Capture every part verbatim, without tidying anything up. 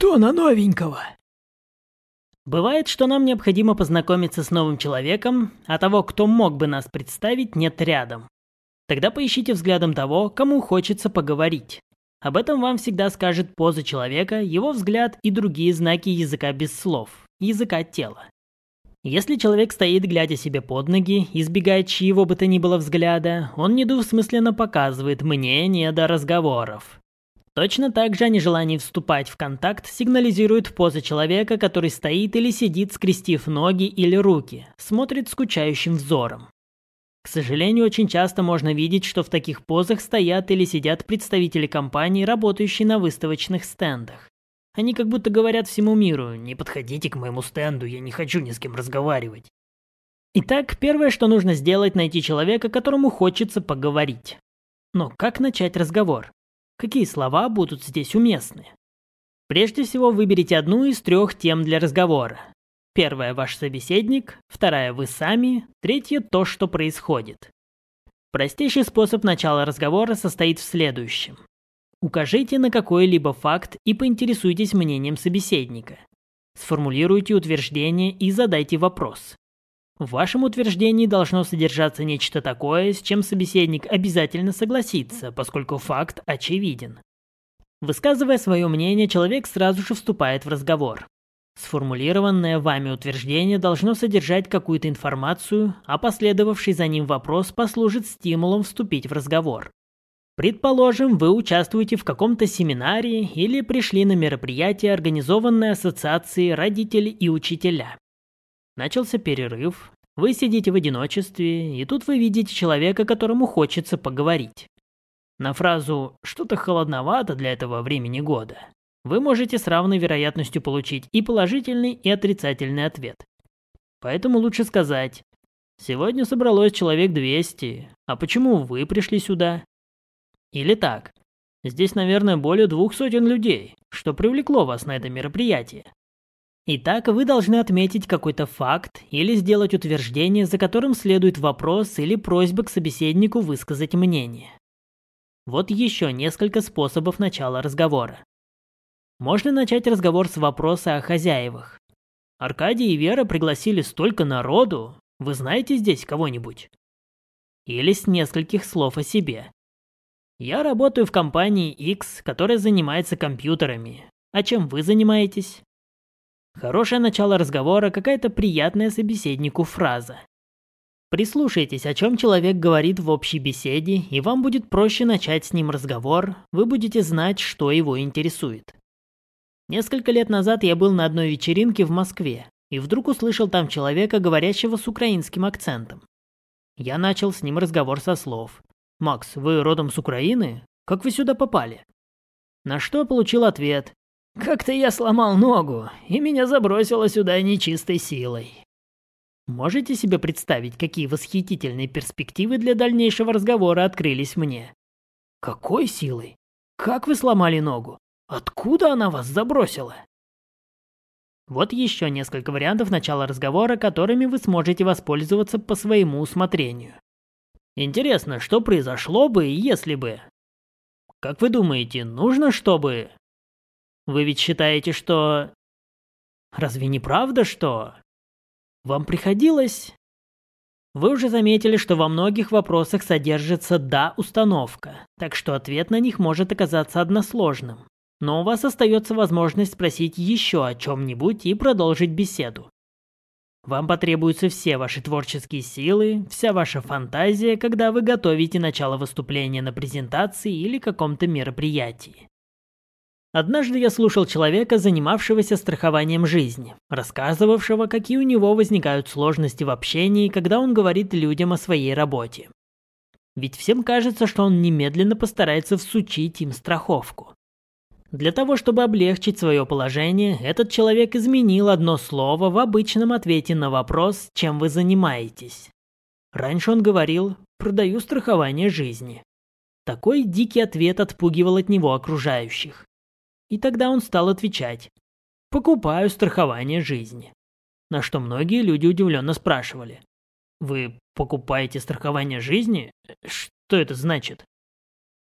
кто на новенького?» Бывает, что нам необходимо познакомиться с новым человеком, а того, кто мог бы нас представить, нет рядом. Тогда поищите взглядом того, кому хочется поговорить. Об этом вам всегда скажет поза человека, его взгляд и другие знаки языка без слов, языка тела. Если человек стоит, глядя себе под ноги, избегая чьего бы то ни было взгляда, он недвусмысленно показывает мнение до разговоров. Точно так же о нежелании вступать в контакт сигнализирует поза человека, который стоит или сидит, скрестив ноги или руки, смотрит скучающим взором. К сожалению, очень часто можно видеть, что в таких позах стоят или сидят представители компаний, работающие на выставочных стендах. Они как будто говорят всему миру: «Не подходите к моему стенду, я не хочу ни с кем разговаривать». Итак, первое, что нужно сделать, найти человека, которому хочется поговорить. Но как начать разговор? Какие слова будут здесь уместны? Прежде всего, выберите одну из трех тем для разговора. Первая – ваш собеседник, вторая – вы сами, третья – то, что происходит. Простейший способ начала разговора состоит в следующем. Укажите на какой-либо факт и поинтересуйтесь мнением собеседника. Сформулируйте утверждение и задайте вопрос. В вашем утверждении должно содержаться нечто такое, с чем собеседник обязательно согласится, поскольку факт очевиден. Высказывая свое мнение, человек сразу же вступает в разговор. Сформулированное вами утверждение должно содержать какую-то информацию, а последовавший за ним вопрос послужит стимулом вступить в разговор. Предположим, вы участвуете в каком-то семинаре или пришли на мероприятие, организованное ассоциацией родители и учителя. Начался перерыв, вы сидите в одиночестве, и тут вы видите человека, которому хочется поговорить. На фразу «что-то холодновато для этого времени года» вы можете с равной вероятностью получить и положительный, и отрицательный ответ. Поэтому лучше сказать: «Сегодня собралось человек двести, а почему вы пришли сюда?» Или так: «Здесь, наверное, более двух сотен людей, что привлекло вас на это мероприятие». Итак, вы должны отметить какой-то факт или сделать утверждение, за которым следует вопрос или просьба к собеседнику высказать мнение. Вот еще несколько способов начала разговора. Можно начать разговор с вопроса о хозяевах. «Аркадий и Вера пригласили столько народу, вы знаете здесь кого-нибудь?» Или с нескольких слов о себе. «Я работаю в компании X, которая занимается компьютерами. А чем вы занимаетесь?» Хорошее начало разговора – какая-то приятная собеседнику фраза. Прислушайтесь, о чем человек говорит в общей беседе, и вам будет проще начать с ним разговор, вы будете знать, что его интересует. Несколько лет назад я был на одной вечеринке в Москве, и вдруг услышал там человека, говорящего с украинским акцентом. Я начал с ним разговор со слов: «Макс, вы родом с Украины? Как вы сюда попали?» На что получил ответ: «Как-то я сломал ногу, и меня забросило сюда нечистой силой». Можете себе представить, какие восхитительные перспективы для дальнейшего разговора открылись мне? Какой силой? Как вы сломали ногу? Откуда она вас забросила? Вот еще несколько вариантов начала разговора, которыми вы сможете воспользоваться по своему усмотрению. Интересно, что произошло бы, если бы... Как вы думаете, нужно, чтобы... Вы ведь считаете, что... Разве не правда, что... Вам приходилось... Вы уже заметили, что во многих вопросах содержится «да» установка, так что ответ на них может оказаться односложным. Но у вас остается возможность спросить еще о чем-нибудь и продолжить беседу. Вам потребуются все ваши творческие силы, вся ваша фантазия, когда вы готовите начало выступления на презентации или каком-то мероприятии. Однажды я слушал человека, занимавшегося страхованием жизни, рассказывавшего, какие у него возникают сложности в общении, когда он говорит людям о своей работе. Ведь всем кажется, что он немедленно постарается всучить им страховку. Для того, чтобы облегчить свое положение, этот человек изменил одно слово в обычном ответе на вопрос, чем вы занимаетесь. Раньше он говорил: «продаю страхование жизни». Такой дикий ответ отпугивал от него окружающих. И тогда он стал отвечать: «покупаю страхование жизни». На что многие люди удивленно спрашивали: «Вы покупаете страхование жизни? Что это значит?»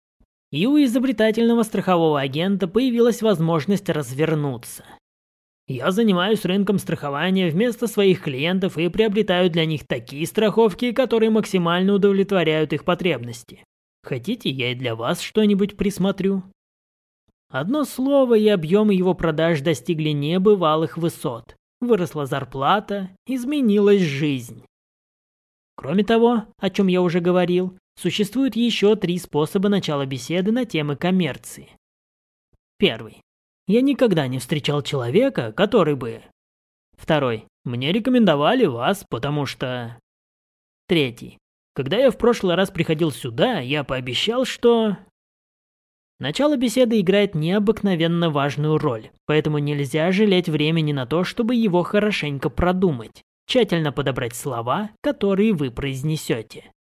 И у изобретательного страхового агента появилась возможность развернуться. Я занимаюсь рынком страхования вместо своих клиентов и приобретаю для них такие страховки, которые максимально удовлетворяют их потребности. Хотите, я и для вас что-нибудь присмотрю? Одно слово, и объемы его продаж достигли небывалых высот. Выросла зарплата, изменилась жизнь. Кроме того, о чем я уже говорил, существует еще три способа начала беседы на темы коммерции. Первый. Я никогда не встречал человека, который бы... Второй. Мне рекомендовали вас, потому что... Третий. Когда я в прошлый раз приходил сюда, я пообещал, что... Начало беседы играет необыкновенно важную роль, поэтому нельзя жалеть времени на то, чтобы его хорошенько продумать, тщательно подобрать слова, которые вы произнесете.